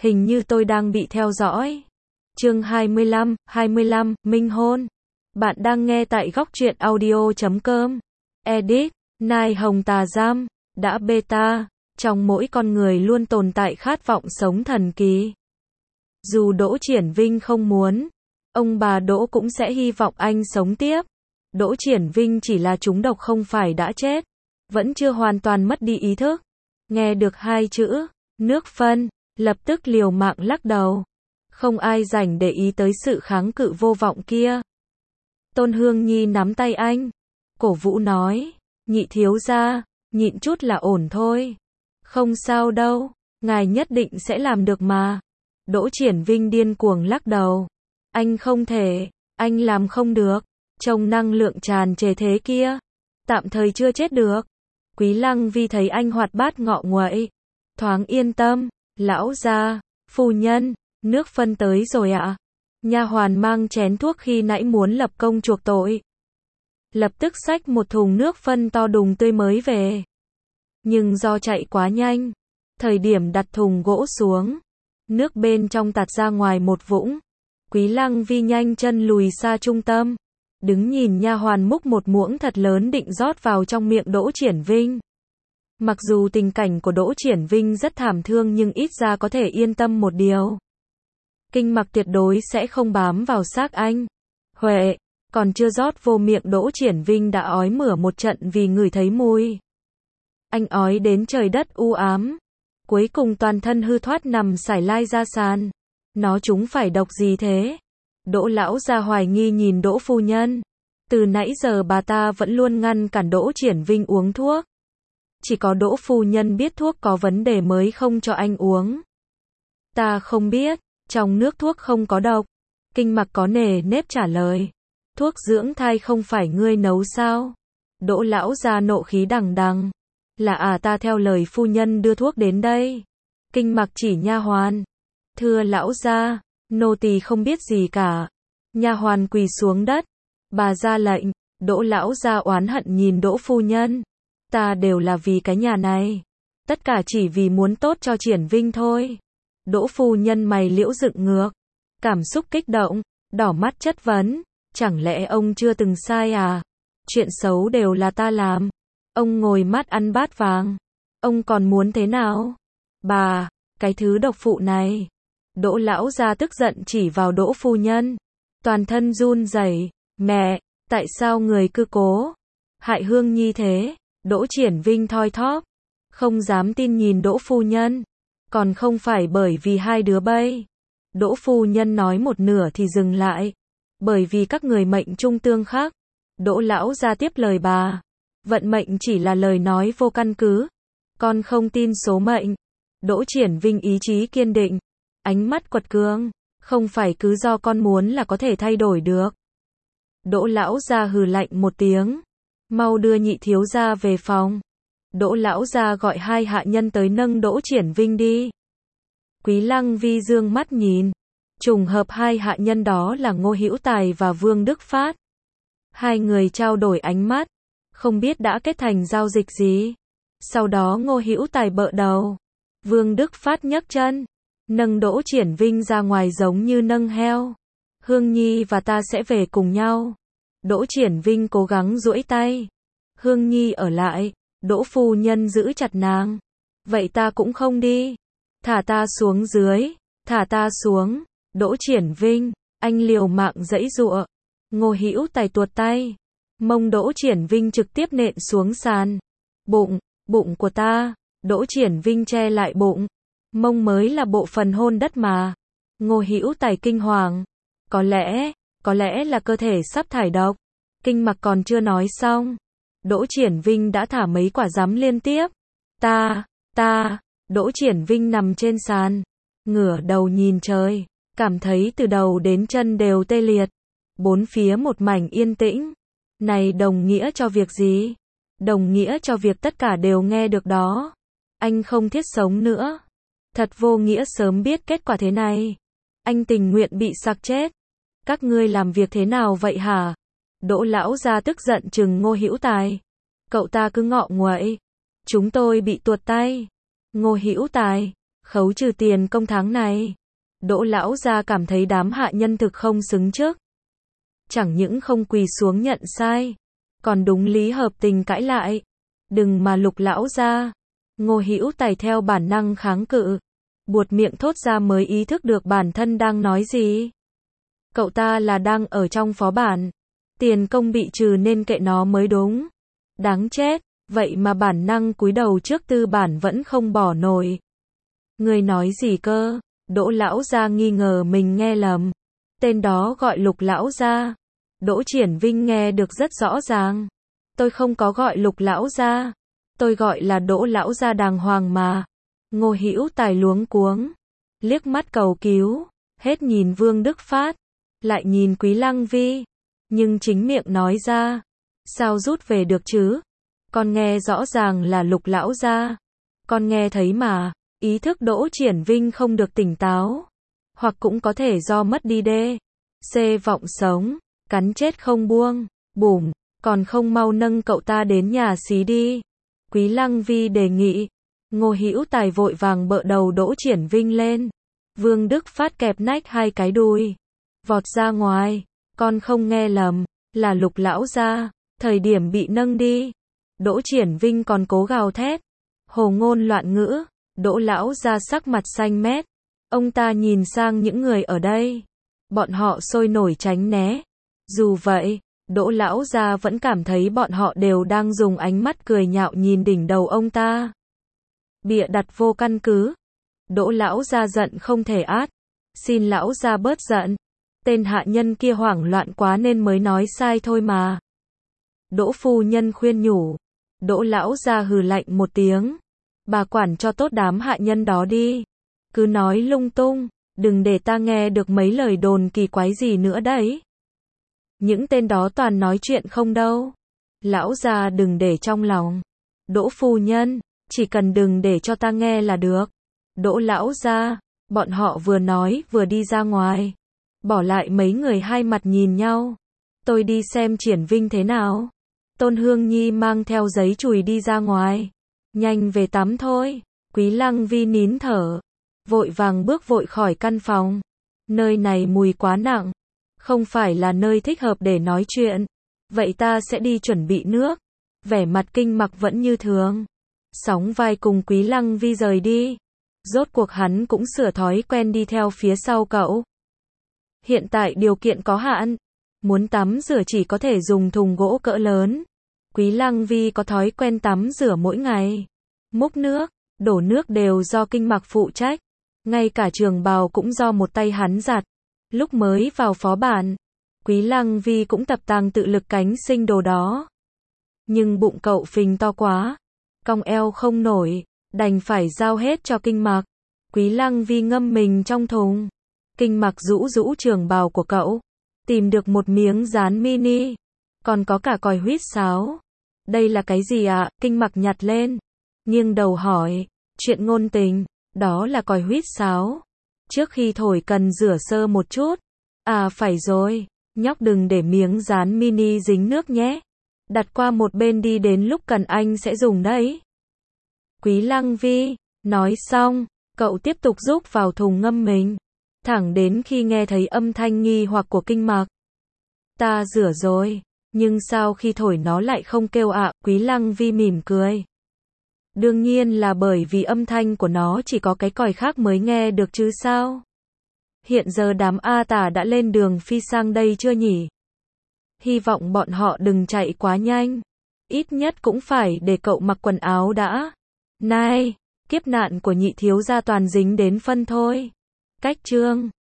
Hình như tôi đang bị theo dõi. Chương 25, Minh hôn. Bạn đang nghe tại góc truyện audio.com. Edit, Nai Hồng Tà Giam, đã beta, trong mỗi con người luôn tồn tại khát vọng sống thần kỳ. Dù Đỗ Triển Vinh không muốn, ông bà Đỗ cũng sẽ hy vọng anh sống tiếp. Đỗ Triển Vinh chỉ là trúng độc không phải đã chết, vẫn chưa hoàn toàn mất đi ý thức. Nghe được hai chữ, nước phân, lập tức liều mạng lắc đầu. Không ai rảnh để ý tới sự kháng cự vô vọng kia. Tôn Hương Nhi nắm tay anh, cổ vũ nói, nhị thiếu gia, nhịn chút là ổn thôi. Không sao đâu, ngài nhất định sẽ làm được mà. Đỗ Triển Vinh điên cuồng lắc đầu. Anh không thể, anh làm không được. Trông năng lượng tràn trề thế kia, tạm thời chưa chết được. Quý Lăng Vi thấy anh hoạt bát ngọ nguậy, thoáng yên tâm. Lão gia, phu nhân, nước phân tới rồi ạ. Nha hoàn mang chén thuốc khi nãy muốn lập công chuộc tội, lập tức xách một thùng nước phân to đùng tươi mới về. Nhưng do chạy quá nhanh, thời điểm đặt thùng gỗ xuống, nước bên trong tạt ra ngoài một vũng. Quý Lăng Vi nhanh chân lùi xa trung tâm, đứng nhìn nha hoàn múc một muỗng thật lớn định rót vào trong miệng Đỗ Triển Vinh. Mặc dù tình cảnh của Đỗ Triển Vinh rất thảm thương nhưng ít ra có thể yên tâm một điều. Kinh mạch tuyệt đối sẽ không bám vào xác anh. Huệ, còn chưa rót vô miệng Đỗ Triển Vinh đã ói mửa một trận vì ngửi thấy mùi. Anh ói đến trời đất u ám. Cuối cùng toàn thân hư thoát nằm sải lai ra sàn. Nó chúng phải độc gì thế? Đỗ lão gia hoài nghi nhìn Đỗ phu nhân. Từ nãy giờ bà ta vẫn luôn ngăn cản Đỗ Triển Vinh uống thuốc. Chỉ có Đỗ phu nhân biết thuốc có vấn đề mới không cho anh uống. Ta không biết, trong nước thuốc không có độc. Kinh Mặc có nề nếp trả lời. Thuốc dưỡng thai không phải ngươi nấu sao? Đỗ lão gia nộ khí đằng đằng. Là ta theo lời phu nhân đưa thuốc đến đây. Kinh Mặc chỉ nha hoàn. Thưa lão gia, nô tỳ không biết gì cả. Nha hoàn quỳ xuống đất. Bà ra lệnh. Đỗ lão gia oán hận nhìn Đỗ phu nhân. Ta đều là vì cái nhà này. Tất cả chỉ vì muốn tốt cho Triển Vinh thôi. Đỗ phu nhân mày liễu dựng ngược. Cảm xúc kích động, đỏ mắt chất vấn. Chẳng lẽ ông chưa từng sai à? Chuyện xấu đều là ta làm. Ông ngồi mắt ăn bát vàng. Ông còn muốn thế nào? Bà, cái thứ độc phụ này. Đỗ lão gia tức giận chỉ vào Đỗ phu nhân. Toàn thân run rẩy. Mẹ, tại sao người cứ cố hại Hương Nhi thế? Đỗ Triển Vinh thoi thóp, không dám tin nhìn Đỗ phu nhân. Còn không phải bởi vì hai đứa bay. Đỗ phu nhân nói một nửa thì dừng lại. Bởi vì các người mệnh chung tương khắc. Đỗ lão gia tiếp lời bà. Vận mệnh chỉ là lời nói vô căn cứ. Con không tin số mệnh. Đỗ Triển Vinh ý chí kiên định. Ánh mắt quật cường. Không phải cứ do con muốn là có thể thay đổi được. Đỗ lão gia hừ lạnh một tiếng. Mau đưa nhị thiếu gia về phòng. Đỗ lão gia gọi hai hạ nhân tới nâng Đỗ Triển Vinh đi. Quý Lăng Vi dương mắt nhìn. Trùng hợp hai hạ nhân đó là Ngô Hữu Tài và Vương Đức Phát. Hai người trao đổi ánh mắt. Không biết đã kết thành giao dịch gì. Sau đó Ngô Hữu Tài bợ đầu. Vương Đức Phát nhấc chân. Nâng Đỗ Triển Vinh ra ngoài giống như nâng heo. Hương Nhi và ta sẽ về cùng nhau. Đỗ Triển Vinh cố gắng duỗi tay. Hương Nhi ở lại. Đỗ phu nhân giữ chặt nàng. Vậy ta cũng không đi. Thả ta xuống dưới. Thả ta xuống. Đỗ Triển Vinh, anh liều mạng giãy giụa. Ngô Hữu Tài tuột tay. Mông Đỗ Triển Vinh trực tiếp nện xuống sàn. Bụng của ta. Đỗ Triển Vinh che lại bụng. Mông mới là bộ phận hôn đất mà. Ngô Hữu Tài kinh hoàng. Có lẽ là cơ thể sắp thải độc. Kinh Mặc còn chưa nói xong. Đỗ Triển Vinh đã thả mấy quả giám liên tiếp. Đỗ Triển Vinh nằm trên sàn. Ngửa đầu nhìn trời. Cảm thấy từ đầu đến chân đều tê liệt. Bốn phía một mảnh yên tĩnh. Này đồng nghĩa cho việc gì? Đồng nghĩa cho việc tất cả đều nghe được đó. Anh không thiết sống nữa. Thật vô nghĩa sớm biết kết quả thế này. Anh tình nguyện bị sặc chết. Các ngươi làm việc thế nào vậy hả? Đỗ lão gia tức giận trừng Ngô Hữu Tài. Cậu ta cứ ngọ nguậy. Chúng tôi bị tuột tay. Ngô Hữu Tài. khấu trừ tiền công tháng này. Đỗ lão gia cảm thấy đám hạ nhân thực không xứng trước. Chẳng những không quỳ xuống nhận sai, còn đúng lý hợp tình cãi lại. Đừng mà Lục lão gia. Ngô Hữu Tài theo bản năng kháng cự. Buột miệng thốt ra mới ý thức được bản thân đang nói gì. Cậu ta là đang ở trong phó bản. Tiền công bị trừ nên kệ nó mới đúng. Đáng chết, vậy mà bản năng cúi đầu trước tư bản vẫn không bỏ nổi. Người nói gì cơ? Đỗ lão gia nghi ngờ mình nghe lầm. Tên đó gọi Lục lão gia. Đỗ Triển Vinh nghe được rất rõ ràng. Tôi không có gọi Lục lão gia. Tôi gọi là Đỗ lão gia đàng hoàng mà. Ngô Hữu Tài luống cuống. Liếc mắt cầu cứu. Hết nhìn Vương Đức Phát. Lại nhìn Quý Lăng Vi. Nhưng chính miệng nói ra. Sao rút về được chứ? Con nghe rõ ràng là Lục lão gia. Con nghe thấy mà. Ý thức Đỗ Triển Vinh không được tỉnh táo. Hoặc cũng có thể do mất đi đê. C vọng sống. Cắn chết không buông. Bùm. Còn không mau nâng cậu ta đến nhà xí đi. Quý Lăng Vi đề nghị. Ngô Hữu Tài vội vàng bợ đầu Đỗ Triển Vinh lên. Vương Đức Phát kẹp nách hai cái đùi. Vọt ra ngoài. Con không nghe lầm. Là Lục lão gia. Thời điểm bị nâng đi. Đỗ Triển Vinh còn cố gào thét. Hồ ngôn loạn ngữ. Đỗ lão gia sắc mặt xanh mét. Ông ta nhìn sang những người ở đây. Bọn họ sôi nổi tránh né. Dù vậy, Đỗ lão gia vẫn cảm thấy bọn họ đều đang dùng ánh mắt cười nhạo nhìn đỉnh đầu ông ta. Bịa đặt vô căn cứ. Đỗ lão gia giận không thể át. Xin lão gia bớt giận. Tên hạ nhân kia hoảng loạn quá nên mới nói sai thôi mà. Đỗ phu nhân khuyên nhủ. Đỗ lão gia hừ lạnh một tiếng. Bà quản cho tốt đám hạ nhân đó đi. Cứ nói lung tung. Đừng để ta nghe được mấy lời đồn kỳ quái gì nữa đấy. Những tên đó toàn nói chuyện không đâu. Lão gia đừng để trong lòng. Đỗ phu nhân, chỉ cần đừng để cho ta nghe là được. Đỗ lão gia, bọn họ vừa nói vừa đi ra ngoài. Bỏ lại mấy người hai mặt nhìn nhau. Tôi đi xem Triển Vinh thế nào. Tôn Hương Nhi mang theo giấy chùi đi ra ngoài. Nhanh về tắm thôi. Quý Lăng Vi nín thở. Vội vàng bước vội khỏi căn phòng. Nơi này mùi quá nặng. Không phải là nơi thích hợp để nói chuyện. Vậy ta sẽ đi chuẩn bị nước. Vẻ mặt Kinh Mặc vẫn như thường. Sóng vai cùng Quý Lăng Vi rời đi. Rốt cuộc hắn cũng sửa thói quen đi theo phía sau cậu. Hiện tại điều kiện có hạn. Muốn tắm rửa chỉ có thể dùng thùng gỗ cỡ lớn. Quý Lăng Vi có thói quen tắm rửa mỗi ngày. Múc nước, đổ nước đều do Kinh Mặc phụ trách. Ngay cả trường bào cũng do một tay hắn giặt. Lúc mới vào phó bản, Quý Lăng Vi cũng tập tàng tự lực cánh sinh đồ đó. Nhưng bụng cậu phình to quá, cong eo không nổi, đành phải giao hết cho Kinh Mặc. Quý Lăng Vi ngâm mình trong thùng. Kinh Mặc rũ rũ trường bào của cậu, tìm được một miếng dán mini, còn có cả còi huýt sáo. Đây là cái gì ạ? Kinh Mặc nhặt lên, nghiêng đầu hỏi. Chuyện ngôn tình, đó là còi huýt sáo. Trước khi thổi cần rửa sơ một chút. À phải rồi, nhóc đừng để miếng dán mini dính nước nhé. Đặt qua một bên đi, đến lúc cần anh sẽ dùng đấy. Quý Lăng Vi nói xong, cậu tiếp tục rúc vào thùng ngâm mình. Thẳng đến khi nghe thấy âm thanh nghi hoặc của Kinh Mặc. Ta rửa rồi, nhưng sao khi thổi nó lại không kêu ạ? Quý Lăng Vi mỉm cười. Đương nhiên là bởi vì âm thanh của nó chỉ có cái còi khác mới nghe được chứ sao? Hiện giờ đám A Tả đã lên đường phi sang đây chưa nhỉ? Hy vọng bọn họ đừng chạy quá nhanh. Ít nhất cũng phải để cậu mặc quần áo đã. Này, kiếp nạn của nhị thiếu gia toàn dính đến phân thôi. Cách chương